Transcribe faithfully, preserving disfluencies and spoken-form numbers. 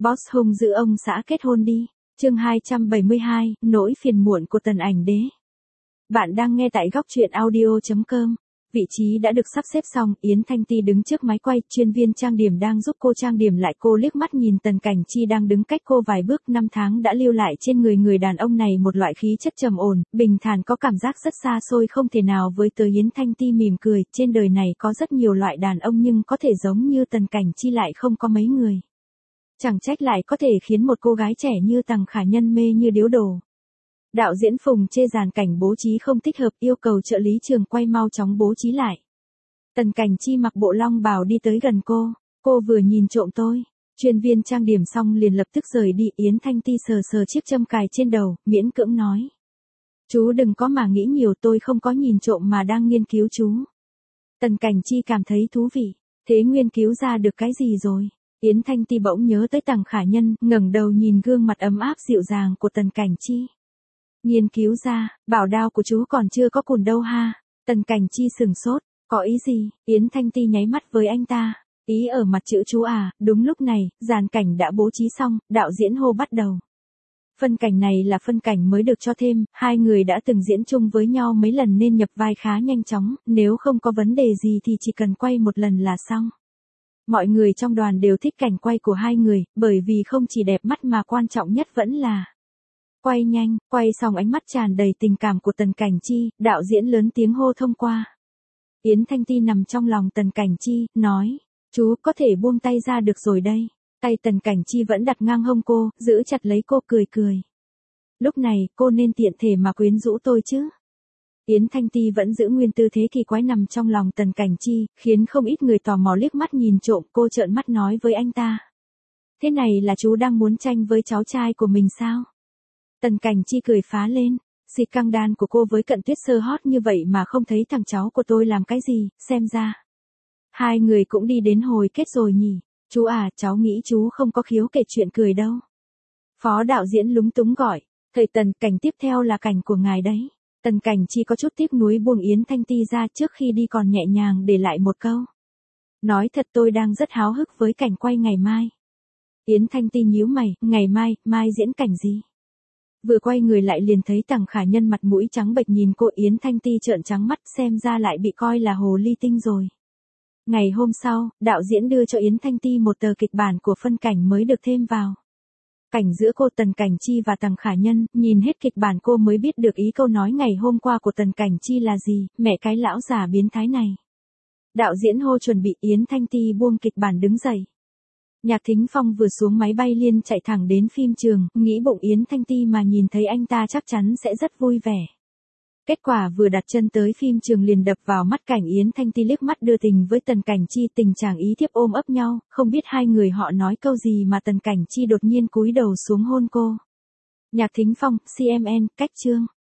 Boss hung giữ ông xã kết hôn đi. Chương hai trăm bảy mươi hai, nỗi phiền muộn của Tần Ảnh Đế. Bạn đang nghe tại góc truyện audio chấm com. Vị trí đã được sắp xếp xong, Yến Thanh Ti đứng trước máy quay, chuyên viên trang điểm đang giúp cô trang điểm lại, cô liếc mắt nhìn Tần Cảnh Chi đang đứng cách cô vài bước. Năm tháng đã lưu lại trên người người đàn ông này một loại khí chất trầm ổn, bình thản, có cảm giác rất xa xôi không thể nào với tới. Yến Thanh Ti mỉm cười, trên đời này có rất nhiều loại đàn ông nhưng có thể giống như Tần Cảnh Chi lại không có mấy người. Chẳng trách lại có thể khiến một cô gái trẻ như Tằng Khả Nhân mê như điếu đổ. Đạo diễn Phùng chê dàn cảnh bố trí không thích hợp, yêu cầu trợ lý trường quay mau chóng bố trí lại. Tần Cảnh Chi mặc bộ long bào đi tới gần cô. Cô vừa nhìn trộm tôi. Chuyên viên trang điểm xong liền lập tức rời đi. Yến Thanh Ti sờ sờ chiếc châm cài trên đầu, miễn cưỡng nói. Chú đừng có mà nghĩ nhiều, tôi không có nhìn trộm mà đang nghiên cứu chú. Tần Cảnh Chi cảm thấy thú vị. Thế nghiên cứu ra được cái gì rồi? Yến Thanh Ti bỗng nhớ tới Tằng Khả Nhân, ngẩng đầu nhìn gương mặt ấm áp dịu dàng của Tần Cảnh Chi. Nghiên cứu ra, bảo đao của chú còn chưa có cùn đâu ha. Tần Cảnh Chi sừng sốt, có ý gì? Yến Thanh Ti nháy mắt với anh ta. Ý ở mặt chữ chú à. Đúng lúc này, dàn cảnh đã bố trí xong, đạo diễn hô bắt đầu. Phân cảnh này là phân cảnh mới được cho thêm, hai người đã từng diễn chung với nhau mấy lần nên nhập vai khá nhanh chóng, nếu không có vấn đề gì thì chỉ cần quay một lần là xong. Mọi người trong đoàn đều thích cảnh quay của hai người, bởi vì không chỉ đẹp mắt mà quan trọng nhất vẫn là quay nhanh. Quay xong ánh mắt tràn đầy tình cảm của Tần Cảnh Chi, đạo diễn lớn tiếng hô thông qua. Yến Thanh Ti nằm trong lòng Tần Cảnh Chi, nói, chú có thể buông tay ra được rồi đây. Tay Tần Cảnh Chi vẫn đặt ngang hông cô, giữ chặt lấy cô, cười cười. Lúc này, cô nên tiện thể mà quyến rũ tôi chứ. Yến Thanh Ti vẫn giữ nguyên tư thế kỳ quái nằm trong lòng Tần Cảnh Chi, khiến không ít người tò mò liếc mắt nhìn trộm. Cô trợn mắt nói với anh ta. Thế này là chú đang muốn tranh với cháu trai của mình sao? Tần Cảnh Chi cười phá lên. Xịt căng đan của cô với Cận Tuyết Sơ hot như vậy mà không thấy thằng cháu của tôi làm cái gì, xem ra. Hai người cũng đi đến hồi kết rồi nhỉ. Chú à, cháu nghĩ chú không có khiếu kể chuyện cười đâu. Phó đạo diễn lúng túng gọi. Thầy Tần, cảnh tiếp theo là cảnh của ngài đấy. Tần Cảnh Chi có chút tiếc nuối buông Yến Thanh Ti ra, trước khi đi còn nhẹ nhàng để lại một câu. Nói thật tôi đang rất háo hức với cảnh quay ngày mai. Yến Thanh Ti nhíu mày, ngày mai, mai diễn cảnh gì? Vừa quay người lại liền thấy Tằng Khả Nhân mặt mũi trắng bệch nhìn cô. Yến Thanh Ti trợn trắng mắt, xem ra lại bị coi là hồ ly tinh rồi. Ngày hôm sau, đạo diễn đưa cho Yến Thanh Ti một tờ kịch bản của phân cảnh mới được thêm vào. Cảnh giữa cô, Tần Cảnh Chi và Tằng Khả Nhân, nhìn hết kịch bản cô mới biết được ý câu nói ngày hôm qua của Tần Cảnh Chi là gì, mẹ cái lão già biến thái này. Đạo diễn hô chuẩn bị, Yến Thanh Ti buông kịch bản đứng dậy. Nhạc Thính Phong vừa xuống máy bay liền chạy thẳng đến phim trường, nghĩ bụng Yến Thanh Ti mà nhìn thấy anh ta chắc chắn sẽ rất vui vẻ. Kết quả vừa đặt chân tới phim trường liền đập vào mắt cảnh Yến Thanh Ti liếc mắt đưa tình với Tần Cảnh Chi, tình trạng ý thiếp ôm ấp nhau, không biết hai người họ nói câu gì mà Tần Cảnh Chi đột nhiên cúi đầu xuống hôn cô. Nhạc Thính Phong, xê em en, cách chương.